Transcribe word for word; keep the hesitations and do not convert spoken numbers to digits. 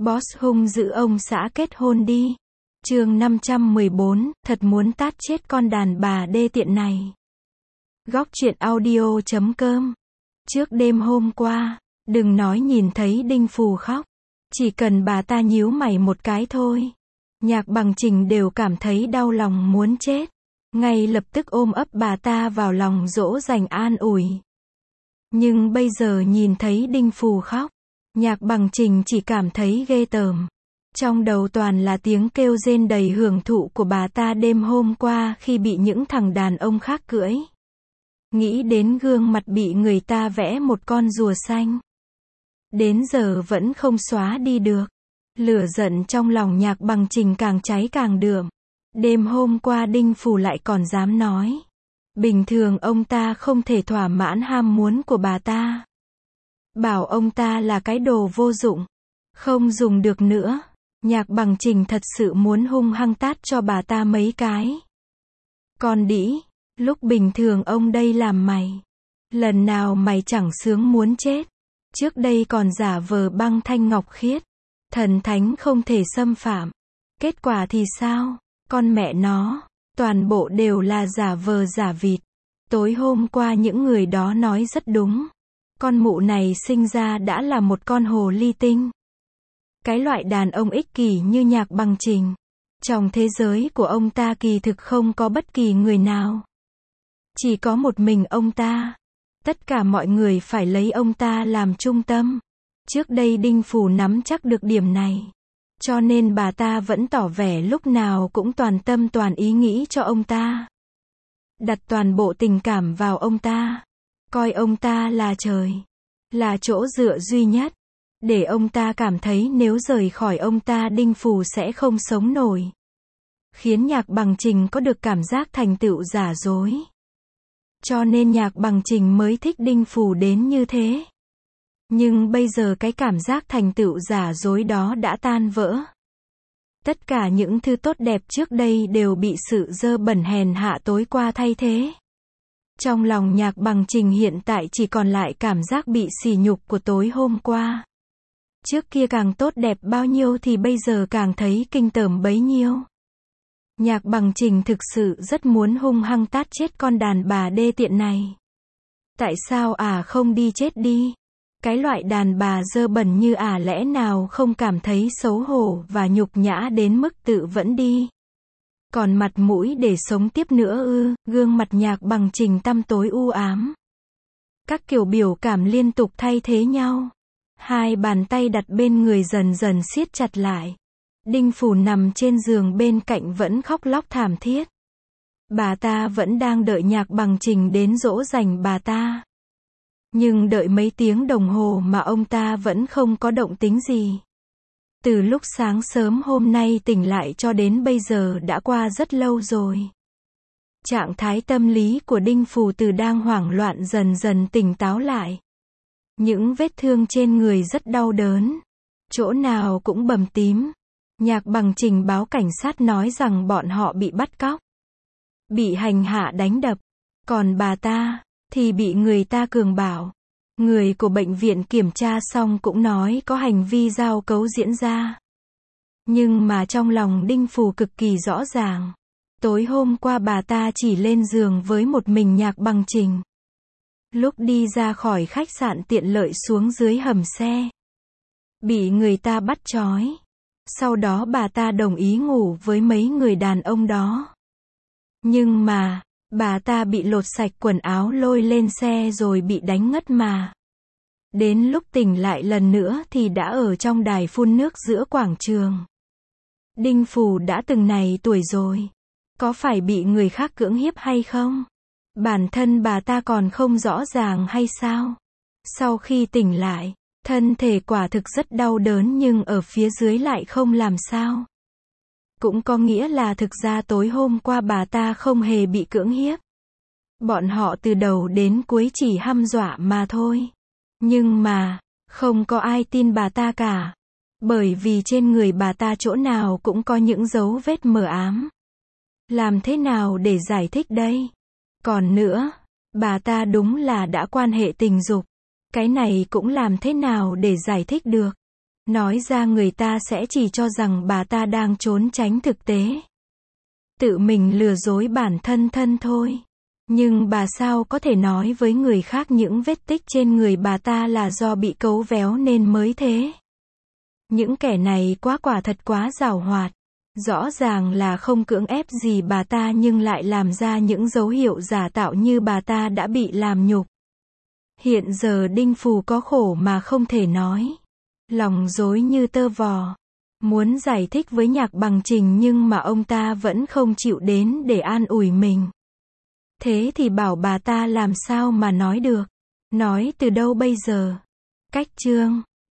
Boss hung dữ ông xã kết hôn đi. Chương năm trăm mười bốn, thật muốn tát chết con đàn bà đê tiện này. Góc truyện audio chấm com. Trước đêm hôm qua, đừng nói nhìn thấy Đinh Phù khóc. Chỉ cần bà ta nhíu mày một cái thôi. Nhạc Bằng Trình đều cảm thấy đau lòng muốn chết. Ngay lập tức ôm ấp bà ta vào lòng dỗ dành an ủi. Nhưng bây giờ nhìn thấy Đinh Phù khóc, Nhạc Bằng Trình chỉ cảm thấy ghê tởm. Trong đầu toàn là tiếng kêu rên đầy hưởng thụ của bà ta đêm hôm qua khi bị những thằng đàn ông khác cưỡi. Nghĩ đến gương mặt bị người ta vẽ một con rùa xanh. Đến giờ vẫn không xóa đi được. Lửa giận trong lòng Nhạc Bằng Trình càng cháy càng đượm. Đêm hôm qua Đinh Phù lại còn dám nói. Bình thường ông ta không thể thỏa mãn ham muốn của bà ta. Bảo ông ta là cái đồ vô dụng. Không dùng được nữa. Nhạc Bằng Trình thật sự muốn hung hăng tát cho bà ta mấy cái. Con đĩ, lúc bình thường ông đây làm mày. Lần nào mày chẳng sướng muốn chết. Trước đây còn giả vờ băng thanh ngọc khiết. Thần thánh không thể xâm phạm. Kết quả thì sao? Con mẹ nó, toàn bộ đều là giả vờ giả vịt. Tối hôm qua những người đó nói rất đúng. Con mụ này sinh ra đã là một con hồ ly tinh. Cái loại đàn ông ích kỷ như Nhạc Bằng Trình. Trong thế giới của ông ta kỳ thực không có bất kỳ người nào. Chỉ có một mình ông ta. Tất cả mọi người phải lấy ông ta làm trung tâm. Trước đây Đinh Phù nắm chắc được điểm này. Cho nên bà ta vẫn tỏ vẻ lúc nào cũng toàn tâm toàn ý nghĩ cho ông ta. Đặt toàn bộ tình cảm vào ông ta. Coi ông ta là trời. Là chỗ dựa duy nhất. Để ông ta cảm thấy nếu rời khỏi ông ta Đinh Phù sẽ không sống nổi. Khiến Nhạc Bằng Trình có được cảm giác thành tựu giả dối. Cho nên Nhạc Bằng Trình mới thích Đinh Phù đến như thế. Nhưng bây giờ cái cảm giác thành tựu giả dối đó đã tan vỡ. Tất cả những thứ tốt đẹp trước đây đều bị sự dơ bẩn hèn hạ tối qua thay thế. Trong lòng Nhạc Bằng Trình hiện tại chỉ còn lại cảm giác bị sỉ nhục của tối hôm qua. Trước kia càng tốt đẹp bao nhiêu thì bây giờ càng thấy kinh tởm bấy nhiêu. Nhạc Bằng Trình thực sự rất muốn hung hăng tát chết con đàn bà đê tiện này. Tại sao ả à không đi chết đi? Cái loại đàn bà dơ bẩn như ả à lẽ nào không cảm thấy xấu hổ và nhục nhã đến mức tự vẫn đi. Còn mặt mũi để sống tiếp nữa ư? Gương mặt Nhạc Bằng Trình tăm tối u ám. Các kiểu biểu cảm liên tục thay thế nhau. Hai bàn tay đặt bên người dần dần siết chặt lại. Đinh Phù nằm trên giường bên cạnh vẫn khóc lóc thảm thiết. Bà ta vẫn đang đợi Nhạc Bằng Trình đến dỗ dành bà ta. Nhưng đợi mấy tiếng đồng hồ mà ông ta vẫn không có động tính gì. Từ lúc sáng sớm hôm nay tỉnh lại cho đến bây giờ đã qua rất lâu rồi. Trạng thái tâm lý của Đinh Phù từ đang hoảng loạn dần dần tỉnh táo lại. Những vết thương trên người rất đau đớn. Chỗ nào cũng bầm tím. Nhạc Bằng Trình báo cảnh sát nói rằng bọn họ bị bắt cóc. Bị hành hạ đánh đập. Còn bà ta thì bị người ta cường bảo. Người của bệnh viện kiểm tra xong cũng nói có hành vi giao cấu diễn ra. Nhưng mà trong lòng Đinh Phù cực kỳ rõ ràng. Tối hôm qua bà ta chỉ lên giường với một mình Nhạc Bằng Trình. Lúc đi ra khỏi khách sạn tiện lợi xuống dưới hầm xe. Bị người ta bắt trói. Sau đó bà ta đồng ý ngủ với mấy người đàn ông đó. Nhưng mà, bà ta bị lột sạch quần áo lôi lên xe rồi bị đánh ngất mà. Đến lúc tỉnh lại lần nữa thì đã ở trong đài phun nước giữa quảng trường. Đinh Phù đã từng này tuổi rồi. Có phải bị người khác cưỡng hiếp hay không? Bản thân bà ta còn không rõ ràng hay sao? Sau khi tỉnh lại, thân thể quả thực rất đau đớn nhưng ở phía dưới lại không làm sao. Cũng có nghĩa là thực ra tối hôm qua bà ta không hề bị cưỡng hiếp. Bọn họ từ đầu đến cuối chỉ hăm dọa mà thôi. Nhưng mà, không có ai tin bà ta cả. Bởi vì trên người bà ta chỗ nào cũng có những dấu vết mờ ám. Làm thế nào để giải thích đây? Còn nữa, bà ta đúng là đã quan hệ tình dục. Cái này cũng làm thế nào để giải thích được? Nói ra người ta sẽ chỉ cho rằng bà ta đang trốn tránh thực tế. Tự mình lừa dối bản thân thân thôi. Nhưng bà sao có thể nói với người khác những vết tích trên người bà ta là do bị cấu véo nên mới thế. Những kẻ này quá quả thật quá giảo hoạt. Rõ ràng là không cưỡng ép gì bà ta nhưng lại làm ra những dấu hiệu giả tạo như bà ta đã bị làm nhục. Hiện giờ Đinh Phù có khổ mà không thể nói. Lòng rối như tơ vò. Muốn giải thích với Nhạc Bằng Trình nhưng mà ông ta vẫn không chịu đến để an ủi mình. Thế thì bảo bà ta làm sao mà nói được. Nói từ đâu bây giờ? Cách chương